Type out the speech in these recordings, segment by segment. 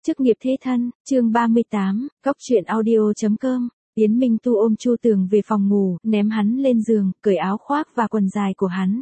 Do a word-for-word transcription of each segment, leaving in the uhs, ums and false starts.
Chức nghiệp thế thân, chương ba mươi tám, góc truyện audio.com. Yến Minh Tu ôm Chu Tường về phòng ngủ, ném hắn lên giường, cởi áo khoác và quần dài của hắn.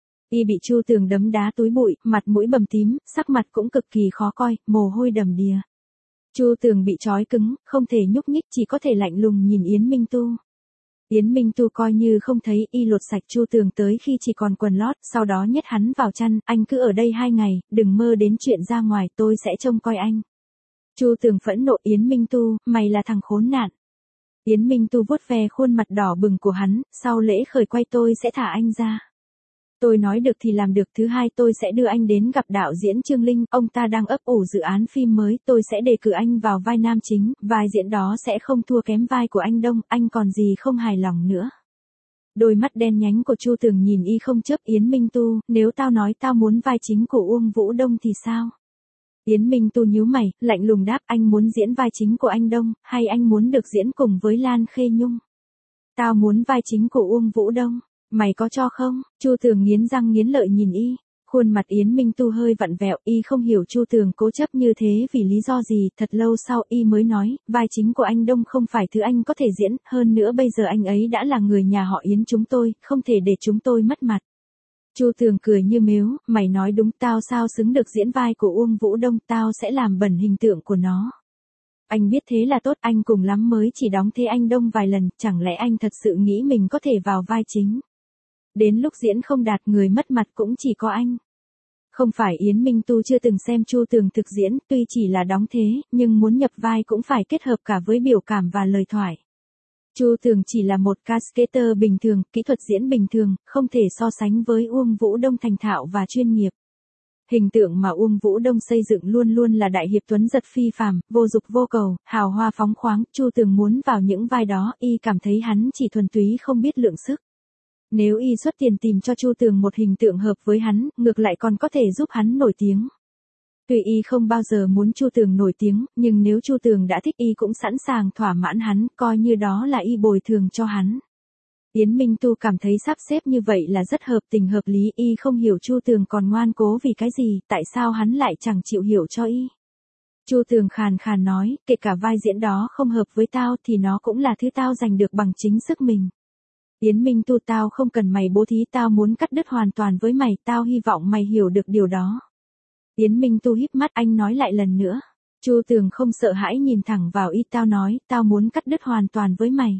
Y bị Chu Tường đấm đá túi bụi, mặt mũi bầm tím, sắc mặt cũng cực kỳ khó coi, mồ hôi đầm đìa. Chu Tường bị trói cứng, không thể nhúc nhích, chỉ có thể lạnh lùng nhìn Yến Minh Tu. Yến Minh Tu coi như không thấy, y lột sạch Chu Tường tới khi chỉ còn quần lót, sau đó nhét hắn vào chăn, anh cứ ở đây hai ngày, đừng mơ đến chuyện ra ngoài, tôi sẽ trông coi anh. Chu Tường phẫn nộ, Yến Minh Tu, mày là thằng khốn nạn. Yến Minh Tu vuốt ve khuôn mặt đỏ bừng của hắn, sau lễ khởi quay tôi sẽ thả anh ra. Tôi nói được thì làm được, thứ hai tôi sẽ đưa anh đến gặp đạo diễn Trương Linh, ông ta đang ấp ủ dự án phim mới, tôi sẽ đề cử anh vào vai nam chính, vai diễn đó sẽ không thua kém vai của anh Đông, anh còn gì không hài lòng nữa. Đôi mắt đen nhánh của Chu Tường nhìn y không chớp. Yến Minh Tu, nếu tao nói tao muốn vai chính của Uông Vũ Đông thì sao? Yến Minh Tu nhíu mày, lạnh lùng đáp, anh muốn diễn vai chính của anh Đông, hay anh muốn được diễn cùng với Lan Khê Nhung? Tao muốn vai chính của Uông Vũ Đông. Mày có cho không? Chu Tường nghiến răng nghiến lợi nhìn y. Khuôn mặt Yến Minh Tu hơi vặn vẹo, y không hiểu Chu Tường cố chấp như thế vì lý do gì. Thật lâu sau y mới nói, vai chính của anh Đông không phải thứ anh có thể diễn, hơn nữa bây giờ anh ấy đã là người nhà họ Yến chúng tôi, không thể để chúng tôi mất mặt. Chu Tường cười như mếu, mày nói đúng, tao sao xứng được diễn vai của Uông Vũ Đông, tao sẽ làm bẩn hình tượng của nó. Anh biết thế là tốt, anh cùng lắm mới chỉ đóng thế anh Đông vài lần, chẳng lẽ anh thật sự nghĩ mình có thể vào vai chính? Đến lúc diễn không đạt, người mất mặt cũng chỉ có anh. Không phải Yến Minh Tu chưa từng xem Chu Tường thực diễn, tuy chỉ là đóng thế, nhưng muốn nhập vai cũng phải kết hợp cả với biểu cảm và lời thoại. Chu Tường chỉ là một ca skater bình thường, kỹ thuật diễn bình thường, không thể so sánh với Uông Vũ Đông thành thạo và chuyên nghiệp. Hình tượng mà Uông Vũ Đông xây dựng luôn luôn là đại hiệp tuấn giật phi phàm, vô dục vô cầu, hào hoa phóng khoáng. Chu Tường muốn vào những vai đó, y cảm thấy hắn chỉ thuần túy không biết lượng sức. Nếu y xuất tiền tìm cho Chu Tường một hình tượng hợp với hắn, ngược lại còn có thể giúp hắn nổi tiếng. Tuy y không bao giờ muốn Chu Tường nổi tiếng, nhưng nếu Chu Tường đã thích y cũng sẵn sàng thỏa mãn hắn, coi như đó là y bồi thường cho hắn. Yến Minh Tu cảm thấy sắp xếp như vậy là rất hợp tình hợp lý, y không hiểu Chu Tường còn ngoan cố vì cái gì, tại sao hắn lại chẳng chịu hiểu cho y. Chu Tường khàn khàn nói, kể cả vai diễn đó không hợp với tao thì nó cũng là thứ tao giành được bằng chính sức mình. Yến Minh Tu, tao không cần mày bố thí, tao muốn cắt đứt hoàn toàn với mày, tao hy vọng mày hiểu được điều đó. Yến Minh Tu híp mắt, anh nói lại lần nữa. Chu Tường không sợ hãi nhìn thẳng vào y, tao nói, tao muốn cắt đứt hoàn toàn với mày.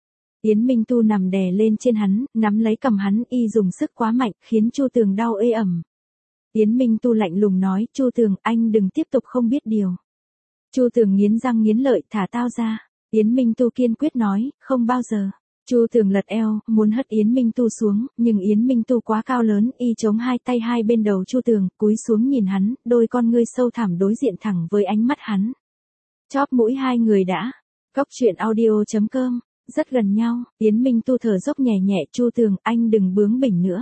Yến Minh Tu nằm đè lên trên hắn, nắm lấy cầm hắn, y dùng sức quá mạnh, khiến Chu Tường đau ê ẩm. Yến Minh Tu lạnh lùng nói, Chu Tường, anh đừng tiếp tục không biết điều. Chu Tường nghiến răng nghiến lợi, thả tao ra. Yến Minh Tu kiên quyết nói, không bao giờ. Chu Tường lật eo, muốn hất Yến Minh Tu xuống, nhưng Yến Minh Tu quá cao lớn, y chống hai tay hai bên đầu Chu Tường, cúi xuống nhìn hắn, đôi con ngươi sâu thẳm đối diện thẳng với ánh mắt hắn. Chóp mũi hai người đã. Góc truyện audio.com. Rất gần nhau, Yến Minh Tu thở dốc nhẹ nhẹ, Chu Tường, anh đừng bướng bỉnh nữa.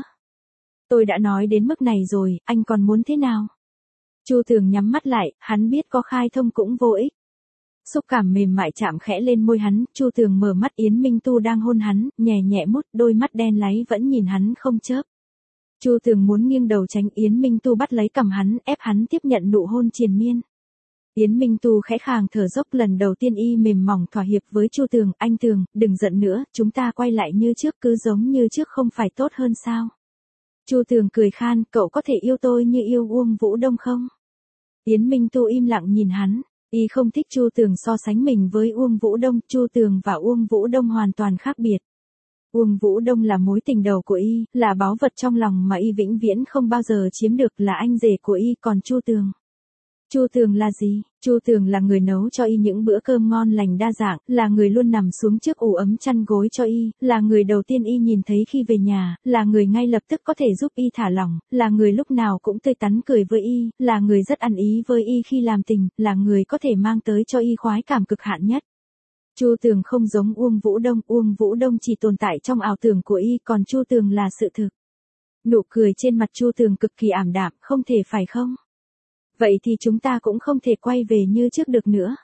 Tôi đã nói đến mức này rồi, anh còn muốn thế nào? Chu Tường nhắm mắt lại, hắn biết có khai thông cũng vô ích. Xúc cảm mềm mại chạm khẽ lên môi hắn, Chu Tường mở mắt, Yến Minh Tu đang hôn hắn, nhẹ nhẹ mút, đôi mắt đen láy vẫn nhìn hắn không chớp. Chu Tường muốn nghiêng đầu tránh, Yến Minh Tu bắt lấy cằm hắn, ép hắn tiếp nhận nụ hôn triền miên. Yến Minh Tu khẽ khàng thở dốc, lần đầu tiên y mềm mỏng thỏa hiệp với Chu Tường, anh Tường, đừng giận nữa, chúng ta quay lại như trước, cứ giống như trước không phải tốt hơn sao? Chu Tường cười khan, cậu có thể yêu tôi như yêu Uông Vũ Đông không? Yến Minh Tu im lặng nhìn hắn. Y không thích Chu Tường so sánh mình với Uông Vũ Đông, Chu Tường và Uông Vũ Đông hoàn toàn khác biệt. Uông Vũ Đông là mối tình đầu của y, là báu vật trong lòng mà y vĩnh viễn không bao giờ chiếm được, là anh rể của y, còn Chu Tường. Chu Tường là gì? Chu Tường là người nấu cho y những bữa cơm ngon lành đa dạng, là người luôn nằm xuống trước ủ ấm chăn gối cho y, là người đầu tiên y nhìn thấy khi về nhà, là người ngay lập tức có thể giúp y thả lỏng, là người lúc nào cũng tươi tắn cười với y, là người rất ăn ý với y khi làm tình, là người có thể mang tới cho y khoái cảm cực hạn nhất. Chu Tường không giống Uông Vũ Đông, Uông Vũ Đông chỉ tồn tại trong ảo tưởng của y, còn Chu Tường là sự thực. Nụ cười trên mặt Chu Tường cực kỳ ảm đạm, không thể phải không? Vậy thì chúng ta cũng không thể quay về như trước được nữa.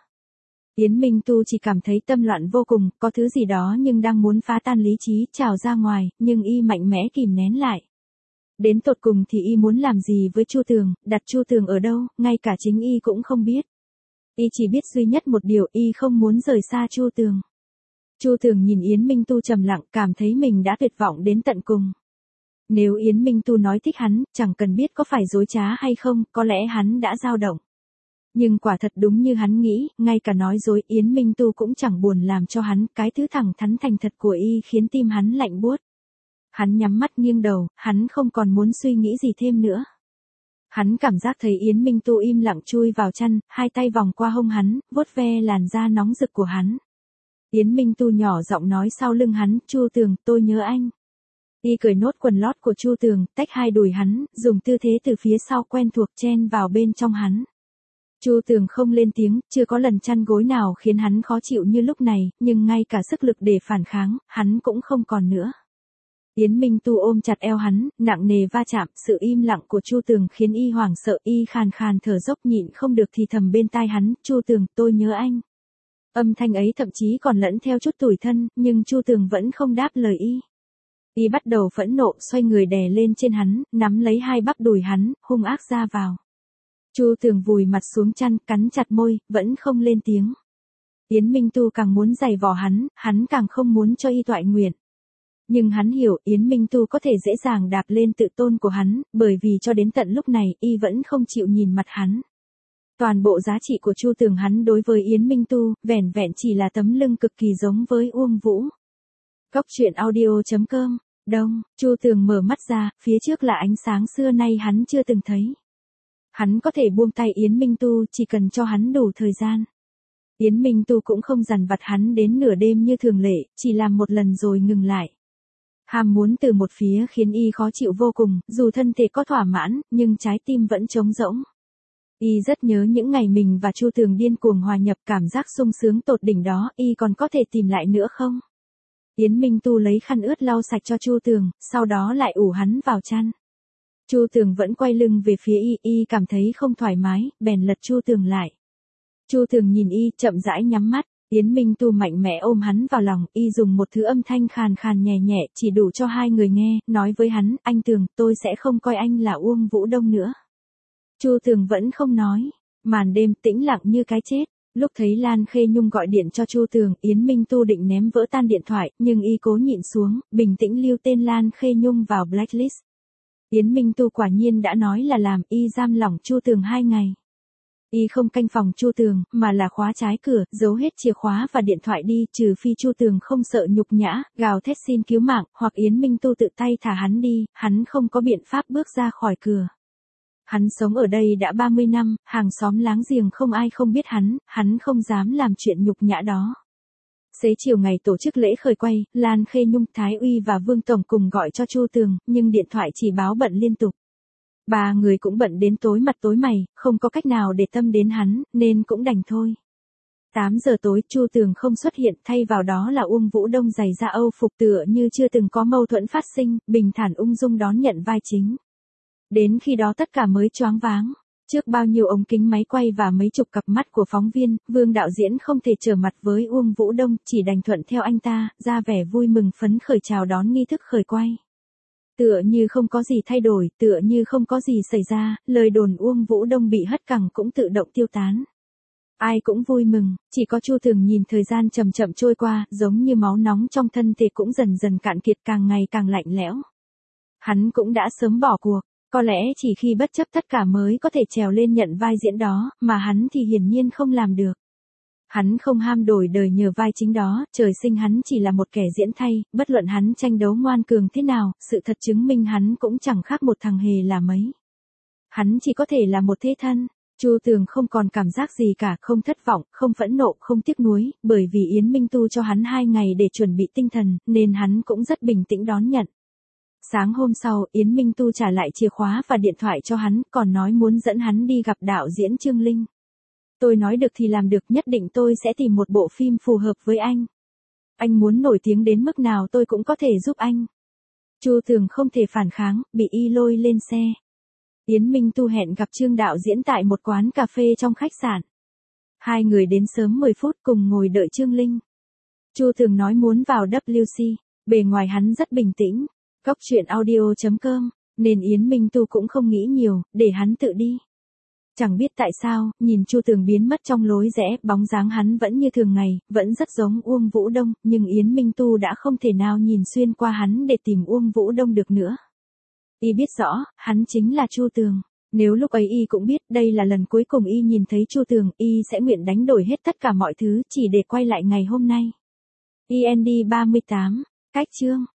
Yến Minh Tu chỉ cảm thấy tâm loạn vô cùng, có thứ gì đó nhưng đang muốn phá tan lý trí, trào ra ngoài, nhưng y mạnh mẽ kìm nén lại. Đến tột cùng thì y muốn làm gì với Chu Tường, đặt Chu Tường ở đâu, ngay cả chính y cũng không biết. Y chỉ biết duy nhất một điều, y không muốn rời xa Chu Tường. Chu Tường nhìn Yến Minh Tu trầm lặng, cảm thấy mình đã tuyệt vọng đến tận cùng. Nếu Yến Minh Tu nói thích hắn, chẳng cần biết có phải dối trá hay không, có lẽ hắn đã dao động. Nhưng quả thật đúng như hắn nghĩ, ngay cả nói dối Yến Minh Tu cũng chẳng buồn làm cho hắn, cái thứ thẳng thắn thành thật của y khiến tim hắn lạnh buốt. Hắn nhắm mắt nghiêng đầu, hắn không còn muốn suy nghĩ gì thêm nữa. Hắn cảm giác thấy Yến Minh Tu im lặng chui vào chăn, hai tay vòng qua hông hắn, vuốt ve làn da nóng rực của hắn. Yến Minh Tu nhỏ giọng nói sau lưng hắn, Chu Tường, tôi nhớ anh. Y cởi nốt quần lót của Chu Tường, tách hai đùi hắn, dùng tư thế từ phía sau quen thuộc chen vào bên trong hắn. Chu Tường không lên tiếng, chưa có lần chăn gối nào khiến hắn khó chịu như lúc này, nhưng ngay cả sức lực để phản kháng, hắn cũng không còn nữa. Yến Minh Tu ôm chặt eo hắn, nặng nề va chạm, sự im lặng của Chu Tường khiến y hoảng sợ, y khàn khàn thở dốc nhịn không được thì thầm bên tai hắn, Chu Tường, tôi nhớ anh. Âm thanh ấy thậm chí còn lẫn theo chút tủi thân, nhưng Chu Tường vẫn không đáp lời y. Y bắt đầu phẫn nộ, xoay người đè lên trên hắn, nắm lấy hai bắp đùi hắn, hung ác ra vào. Chu Tường vùi mặt xuống chăn, cắn chặt môi, vẫn không lên tiếng. Yến Minh Tu càng muốn giày vò hắn, hắn càng không muốn cho y toại nguyện. Nhưng hắn hiểu Yến Minh Tu có thể dễ dàng đạp lên tự tôn của hắn, bởi vì cho đến tận lúc này y vẫn không chịu nhìn mặt hắn. Toàn bộ giá trị của Chu Tường hắn đối với Yến Minh Tu, vẻn vẹn chỉ là tấm lưng cực kỳ giống với Uông Vũ. Cốc truyện audio chấm com, đông, Chu Tường mở mắt ra, phía trước là ánh sáng xưa nay hắn chưa từng thấy. Hắn có thể buông tay Yến Minh Tu chỉ cần cho hắn đủ thời gian. Yến Minh Tu cũng không dằn vặt hắn đến nửa đêm như thường lệ, chỉ làm một lần rồi ngừng lại. Ham muốn từ một phía khiến y khó chịu vô cùng, dù thân thể có thỏa mãn, nhưng trái tim vẫn trống rỗng. Y rất nhớ những ngày mình và Chu Tường điên cuồng hòa nhập, cảm giác sung sướng tột đỉnh đó, y còn có thể tìm lại nữa không? Yến Minh Tu lấy khăn ướt lau sạch cho Chu Tường, sau đó lại ủ hắn vào chăn. Chu Tường vẫn quay lưng về phía y, y cảm thấy không thoải mái, bèn lật Chu Tường lại. Chu Tường nhìn y, chậm rãi nhắm mắt. Yến Minh Tu mạnh mẽ ôm hắn vào lòng, y dùng một thứ âm thanh khàn khàn nhẹ nhẹ, chỉ đủ cho hai người nghe, nói với hắn, anh Tường, tôi sẽ không coi anh là Uông Vũ Đông nữa. Chu Tường vẫn không nói, màn đêm tĩnh lặng như cái chết. Lúc thấy Lan Khê Nhung gọi điện cho Chu Tường, Yến Minh Tu định ném vỡ tan điện thoại, nhưng y cố nhịn xuống, bình tĩnh lưu tên Lan Khê Nhung vào blacklist. Yến Minh Tu quả nhiên đã nói là làm, y giam lỏng Chu Tường hai ngày. Y không canh phòng Chu Tường, mà là khóa trái cửa, giấu hết chìa khóa và điện thoại đi, trừ phi Chu Tường không sợ nhục nhã, gào thét xin cứu mạng, hoặc Yến Minh Tu tự tay thả hắn đi, hắn không có biện pháp bước ra khỏi cửa. Hắn sống ở đây đã ba mươi năm, hàng xóm láng giềng không ai không biết hắn, hắn không dám làm chuyện nhục nhã đó. Xế chiều ngày tổ chức lễ khởi quay, Lan Khê Nhung, Thái Uy và Vương Tổng cùng gọi cho Chu Tường, nhưng điện thoại chỉ báo bận liên tục. Ba người cũng bận đến tối mặt tối mày, không có cách nào để tâm đến hắn, nên cũng đành thôi. tám giờ tối, Chu Tường không xuất hiện, thay vào đó là Uông Vũ Đông giày da Âu phục tựa như chưa từng có mâu thuẫn phát sinh, bình thản ung dung đón nhận vai chính. Đến khi đó tất cả mới choáng váng. Trước bao nhiêu ống kính máy quay và mấy chục cặp mắt của phóng viên, Vương đạo diễn không thể trở mặt với Uông Vũ Đông, chỉ đành thuận theo anh ta, ra vẻ vui mừng phấn khởi chào đón nghi thức khởi quay. Tựa như không có gì thay đổi, tựa như không có gì xảy ra, lời đồn Uông Vũ Đông bị hất cẳng cũng tự động tiêu tán. Ai cũng vui mừng, chỉ có Chu Tường nhìn thời gian chậm chậm trôi qua, giống như máu nóng trong thân thể cũng dần dần cạn kiệt, càng ngày càng lạnh lẽo. Hắn cũng đã sớm bỏ cuộc. Có lẽ chỉ khi bất chấp tất cả mới có thể trèo lên nhận vai diễn đó, mà hắn thì hiển nhiên không làm được. Hắn không ham đổi đời nhờ vai chính đó, trời sinh hắn chỉ là một kẻ diễn thay, bất luận hắn tranh đấu ngoan cường thế nào, sự thật chứng minh hắn cũng chẳng khác một thằng hề là mấy. Hắn chỉ có thể là một thế thân. Chu Tường không còn cảm giác gì cả, không thất vọng, không phẫn nộ, không tiếc nuối, bởi vì Yến Minh Tu cho hắn hai ngày để chuẩn bị tinh thần, nên hắn cũng rất bình tĩnh đón nhận. Sáng hôm sau, Yến Minh Tu trả lại chìa khóa và điện thoại cho hắn, còn nói muốn dẫn hắn đi gặp đạo diễn Trương Linh. Tôi nói được thì làm được, nhất định tôi sẽ tìm một bộ phim phù hợp với anh. Anh muốn nổi tiếng đến mức nào tôi cũng có thể giúp anh. Chu Tường không thể phản kháng, bị y lôi lên xe. Yến Minh Tu hẹn gặp Trương đạo diễn tại một quán cà phê trong khách sạn. Hai người đến sớm mười phút cùng ngồi đợi Trương Linh. Chu Tường nói muốn vào W C, bề ngoài hắn rất bình tĩnh. Cốc truyện audio chấm com, nên Yến Minh Tu cũng không nghĩ nhiều, để hắn tự đi. Chẳng biết tại sao, nhìn Chu Tường biến mất trong lối rẽ, bóng dáng hắn vẫn như thường ngày, vẫn rất giống Uông Vũ Đông, nhưng Yến Minh Tu đã không thể nào nhìn xuyên qua hắn để tìm Uông Vũ Đông được nữa. Y biết rõ, hắn chính là Chu Tường. Nếu lúc ấy Y cũng biết đây là lần cuối cùng Y nhìn thấy Chu Tường, Y sẽ nguyện đánh đổi hết tất cả mọi thứ chỉ để quay lại ngày hôm nay. i en đê ba mươi tám, cách chương